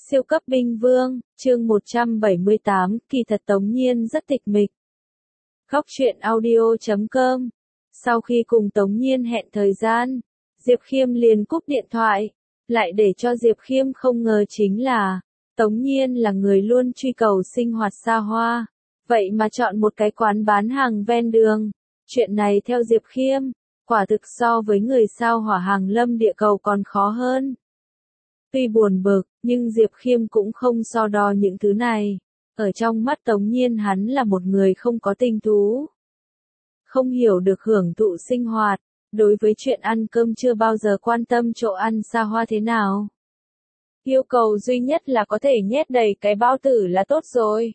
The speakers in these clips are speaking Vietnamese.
Siêu cấp binh vương, chương 178, kỳ thật Tống Nhiên rất tịch mịch. Góc truyện audio.com. Sau khi cùng Tống Nhiên hẹn thời gian, Diệp Khiêm liền cúp điện thoại. Lại để cho Diệp Khiêm không ngờ chính là, Tống Nhiên là người luôn truy cầu sinh hoạt xa hoa. Vậy mà chọn một cái quán bán hàng ven đường. Chuyện này theo Diệp Khiêm, quả thực so với người sao hỏa hàng lâm địa cầu còn khó hơn. Tuy buồn bực, nhưng Diệp Khiêm cũng không so đo những thứ này. Ở trong mắt Tống Nhiên hắn là một người không có tình thú. Không hiểu được hưởng thụ sinh hoạt, đối với chuyện ăn cơm chưa bao giờ quan tâm chỗ ăn xa hoa thế nào. Yêu cầu duy nhất là có thể nhét đầy cái bao tử là tốt rồi.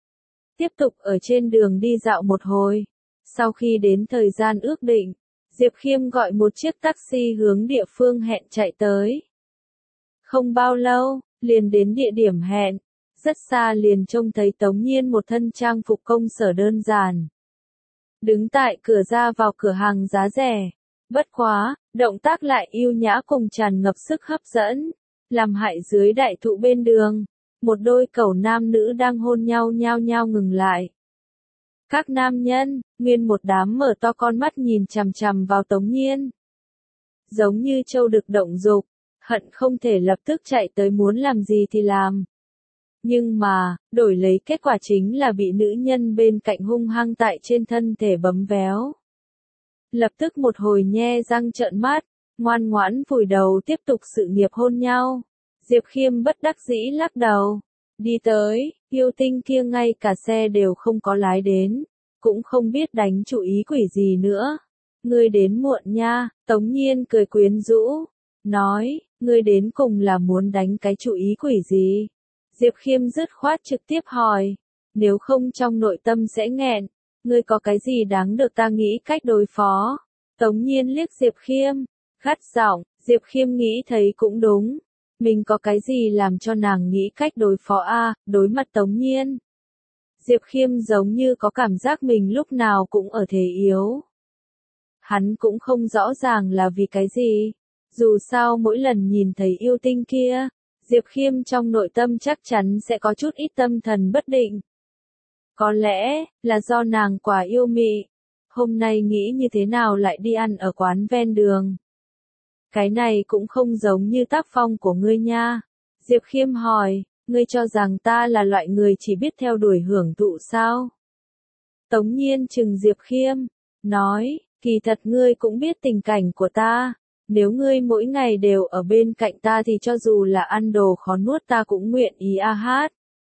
Tiếp tục ở trên đường đi dạo một hồi. Sau khi đến thời gian ước định, Diệp Khiêm gọi một chiếc taxi hướng địa phương hẹn chạy tới. Không bao lâu, liền đến địa điểm hẹn, rất xa liền trông thấy Tống Nhiên một thân trang phục công sở đơn giản. Đứng tại cửa ra vào cửa hàng giá rẻ, bất quá, động tác lại yêu nhã cùng tràn ngập sức hấp dẫn, làm hại dưới đại thụ bên đường, một đôi cẩu nam nữ đang hôn nhau nhao nhao ngừng lại. Các nam nhân, nguyên một đám mở to con mắt nhìn chằm chằm vào Tống Nhiên. Giống như trâu được động dục. Hận không thể lập tức chạy tới muốn làm gì thì làm. Nhưng mà, đổi lấy kết quả chính là bị nữ nhân bên cạnh hung hăng tại trên thân thể bấm véo. Lập tức một hồi nhe răng trợn mắt, ngoan ngoãn vùi đầu tiếp tục sự nghiệp hôn nhau. Diệp Khiêm bất đắc dĩ lắc đầu. Đi tới, yêu tinh kia ngay cả xe đều không có lái đến, cũng không biết đánh chủ ý quỷ gì nữa. Ngươi đến muộn nha, Tống Nhiên cười quyến rũ. Nói, ngươi đến cùng là muốn đánh cái chủ ý quỷ gì? Diệp Khiêm dứt khoát trực tiếp hỏi, nếu không trong nội tâm sẽ nghẹn, ngươi có cái gì đáng được ta nghĩ cách đối phó? Tống Nhiên liếc Diệp Khiêm, gắt giọng, Diệp Khiêm nghĩ thấy cũng đúng, mình có cái gì làm cho nàng nghĩ cách đối phó đối mặt Tống Nhiên. Diệp Khiêm giống như có cảm giác mình lúc nào cũng ở thế yếu. Hắn cũng không rõ ràng là vì cái gì. Dù sao mỗi lần nhìn thấy yêu tinh kia, Diệp Khiêm trong nội tâm chắc chắn sẽ có chút ít tâm thần bất định. Có lẽ, là do nàng quá yêu mị. Hôm nay nghĩ như thế nào lại đi ăn ở quán ven đường. Cái này cũng không giống như tác phong của ngươi nha. Diệp Khiêm hỏi, ngươi cho rằng ta là loại người chỉ biết theo đuổi hưởng thụ sao? Tống Nhiên trừng Diệp Khiêm, nói, kỳ thật ngươi cũng biết tình cảnh của ta. Nếu ngươi mỗi ngày đều ở bên cạnh ta thì cho dù là ăn đồ khó nuốt ta cũng nguyện ý hát.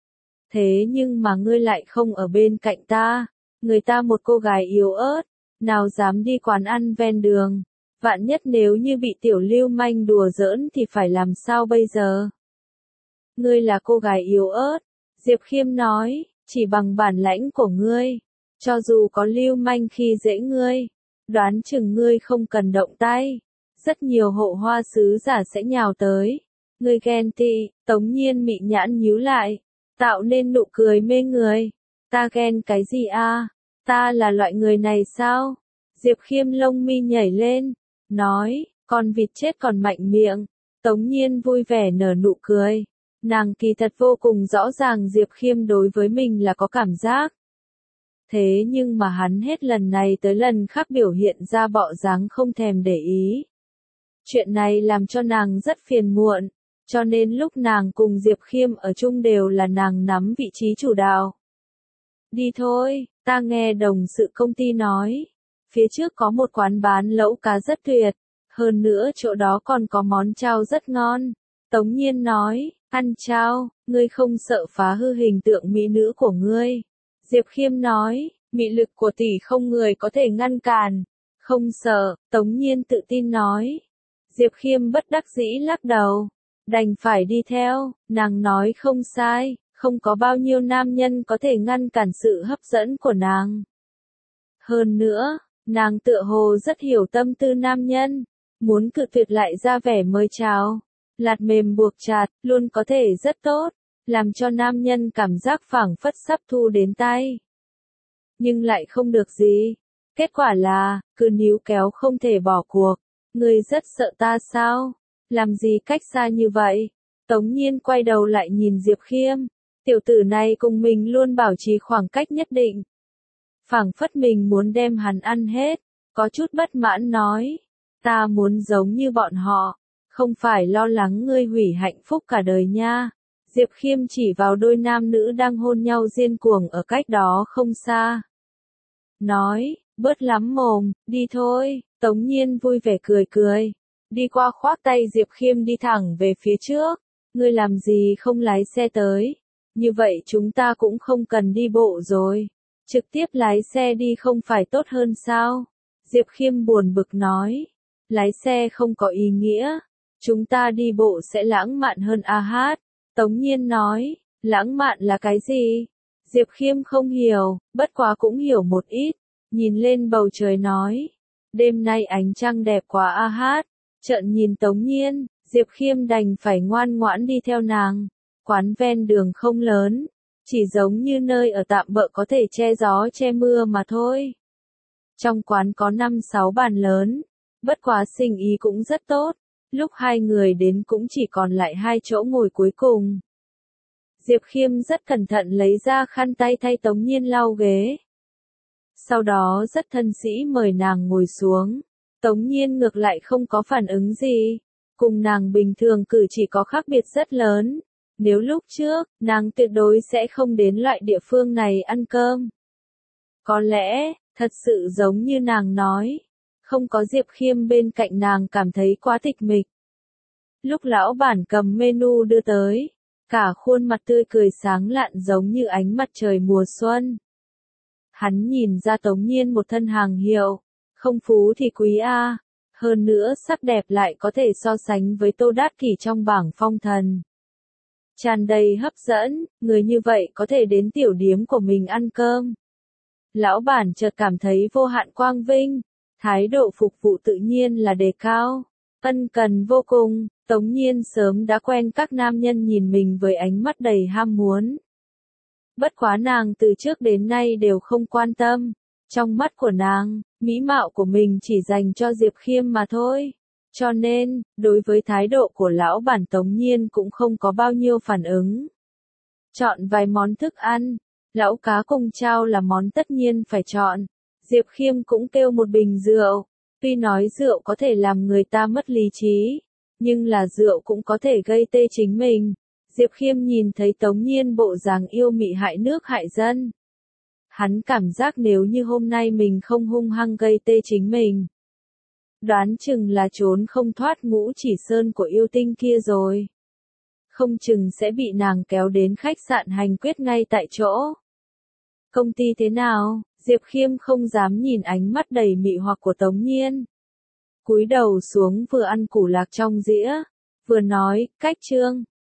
Thế nhưng mà ngươi lại không ở bên cạnh ta, người ta một cô gái yếu ớt, nào dám đi quán ăn ven đường, vạn nhất nếu như bị tiểu lưu manh đùa giỡn thì phải làm sao bây giờ? Ngươi là cô gái yếu ớt, Diệp Khiêm nói, chỉ bằng bản lãnh của ngươi, cho dù có lưu manh khi dễ ngươi, đoán chừng ngươi không cần động tay. Rất nhiều hộ hoa sứ giả sẽ nhào tới. Ngươi ghen tị, Tống Nhiên mị nhãn nhíu lại, tạo nên nụ cười mê người. Ta ghen cái gì Ta là loại người này sao? Diệp Khiêm lông mi nhảy lên, nói, con vịt chết còn mạnh miệng. Tống Nhiên vui vẻ nở nụ cười. Nàng kỳ thật vô cùng rõ ràng Diệp Khiêm đối với mình là có cảm giác. Thế nhưng mà hắn hết lần này tới lần khác biểu hiện ra bộ dáng không thèm để ý. Chuyện này làm cho nàng rất phiền muộn, cho nên lúc nàng cùng Diệp Khiêm ở chung đều là nàng nắm vị trí chủ đạo. Đi thôi, ta nghe đồng sự công ty nói, phía trước có một quán bán lẩu cá rất tuyệt, hơn nữa chỗ đó còn có món chao rất ngon. Tống Nhiên nói, ăn chao, ngươi không sợ phá hư hình tượng mỹ nữ của ngươi. Diệp Khiêm nói, mị lực của tỷ không người có thể ngăn cản. Không sợ, Tống Nhiên tự tin nói. Diệp Khiêm bất đắc dĩ lắc đầu, đành phải đi theo, nàng nói không sai, không có bao nhiêu nam nhân có thể ngăn cản sự hấp dẫn của nàng. Hơn nữa, nàng tựa hồ rất hiểu tâm tư nam nhân, muốn cự tuyệt lại ra vẻ mời chào, lạt mềm buộc chặt, luôn có thể rất tốt, làm cho nam nhân cảm giác phảng phất sắp thu đến tay. Nhưng lại không được gì, kết quả là, cứ níu kéo không thể bỏ cuộc. Ngươi rất sợ ta sao? Làm gì cách xa như vậy? Tống Nhiên quay đầu lại nhìn Diệp Khiêm. Tiểu tử này cùng mình luôn bảo trì khoảng cách nhất định. Phảng phất mình muốn đem hắn ăn hết. Có chút bất mãn nói. Ta muốn giống như bọn họ. Không phải lo lắng ngươi hủy hạnh phúc cả đời nha. Diệp Khiêm chỉ vào đôi nam nữ đang hôn nhau điên cuồng ở cách đó không xa. Nói, bớt lắm mồm, đi thôi. Tống Nhiên vui vẻ cười cười. Đi qua khoác tay Diệp Khiêm đi thẳng về phía trước. Ngươi làm gì không lái xe tới? Như vậy chúng ta cũng không cần đi bộ rồi. Trực tiếp lái xe đi không phải tốt hơn sao? Diệp Khiêm buồn bực nói. Lái xe không có ý nghĩa. Chúng ta đi bộ sẽ lãng mạn hơn a hát. Tống Nhiên nói, lãng mạn là cái gì? Diệp Khiêm không hiểu, bất quá cũng hiểu một ít. Nhìn lên bầu trời nói. Đêm nay ánh trăng đẹp quá a hát. Trợn nhìn Tống Nhiên, Diệp Khiêm đành phải ngoan ngoãn đi theo nàng. Quán ven đường không lớn, chỉ giống như nơi ở tạm bợ có thể che gió che mưa mà thôi. Trong quán có 5-6 bàn lớn, bất quá sinh ý cũng rất tốt. Lúc hai người đến cũng chỉ còn lại 2 chỗ ngồi cuối cùng. Diệp Khiêm rất cẩn thận lấy ra khăn tay thay Tống Nhiên lau ghế. Sau đó rất thân sĩ mời nàng ngồi xuống. Tống Nhiên ngược lại không có phản ứng gì. Cùng nàng bình thường cử chỉ có khác biệt rất lớn. Nếu lúc trước, nàng tuyệt đối sẽ không đến loại địa phương này ăn cơm. Có lẽ, thật sự giống như nàng nói. Không có Diệp Khiêm bên cạnh nàng cảm thấy quá tịch mịch. Lúc lão bản cầm menu đưa tới, cả khuôn mặt tươi cười sáng lạn giống như ánh mặt trời mùa xuân. Hắn nhìn ra Tống Nhiên một thân hàng hiệu, không phú thì quý a, hơn nữa sắc đẹp lại có thể so sánh với Tô Đát Kỷ trong bảng phong thần. Tràn đầy hấp dẫn, người như vậy có thể đến tiểu điếm của mình ăn cơm. Lão bản chợt cảm thấy vô hạn quang vinh, thái độ phục vụ tự nhiên là đề cao, ân cần vô cùng. Tống Nhiên sớm đã quen các nam nhân nhìn mình với ánh mắt đầy ham muốn. Bất quá nàng từ trước đến nay đều không quan tâm. Trong mắt của nàng, mỹ mạo của mình chỉ dành cho Diệp Khiêm mà thôi. Cho nên, đối với thái độ của lão bản Tống Nhiên cũng không có bao nhiêu phản ứng. Chọn vài món thức ăn, lão cá cùng chao là món tất nhiên phải chọn. Diệp Khiêm cũng kêu một bình rượu. Tuy nói rượu có thể làm người ta mất lý trí, nhưng là rượu cũng có thể gây tê chính mình. Diệp Khiêm nhìn thấy Tống Nhiên bộ dáng yêu mị hại nước hại dân. Hắn cảm giác nếu như hôm nay mình không hung hăng gây tê chính mình, đoán chừng là trốn không thoát Ngũ Chỉ Sơn của yêu tinh kia rồi. Không chừng sẽ bị nàng kéo đến khách sạn hành quyết ngay tại chỗ. Công ty thế nào? Diệp Khiêm không dám nhìn ánh mắt đầy mị hoặc của Tống Nhiên. Cúi đầu xuống vừa ăn củ lạc trong dĩa, vừa nói, cách Trương,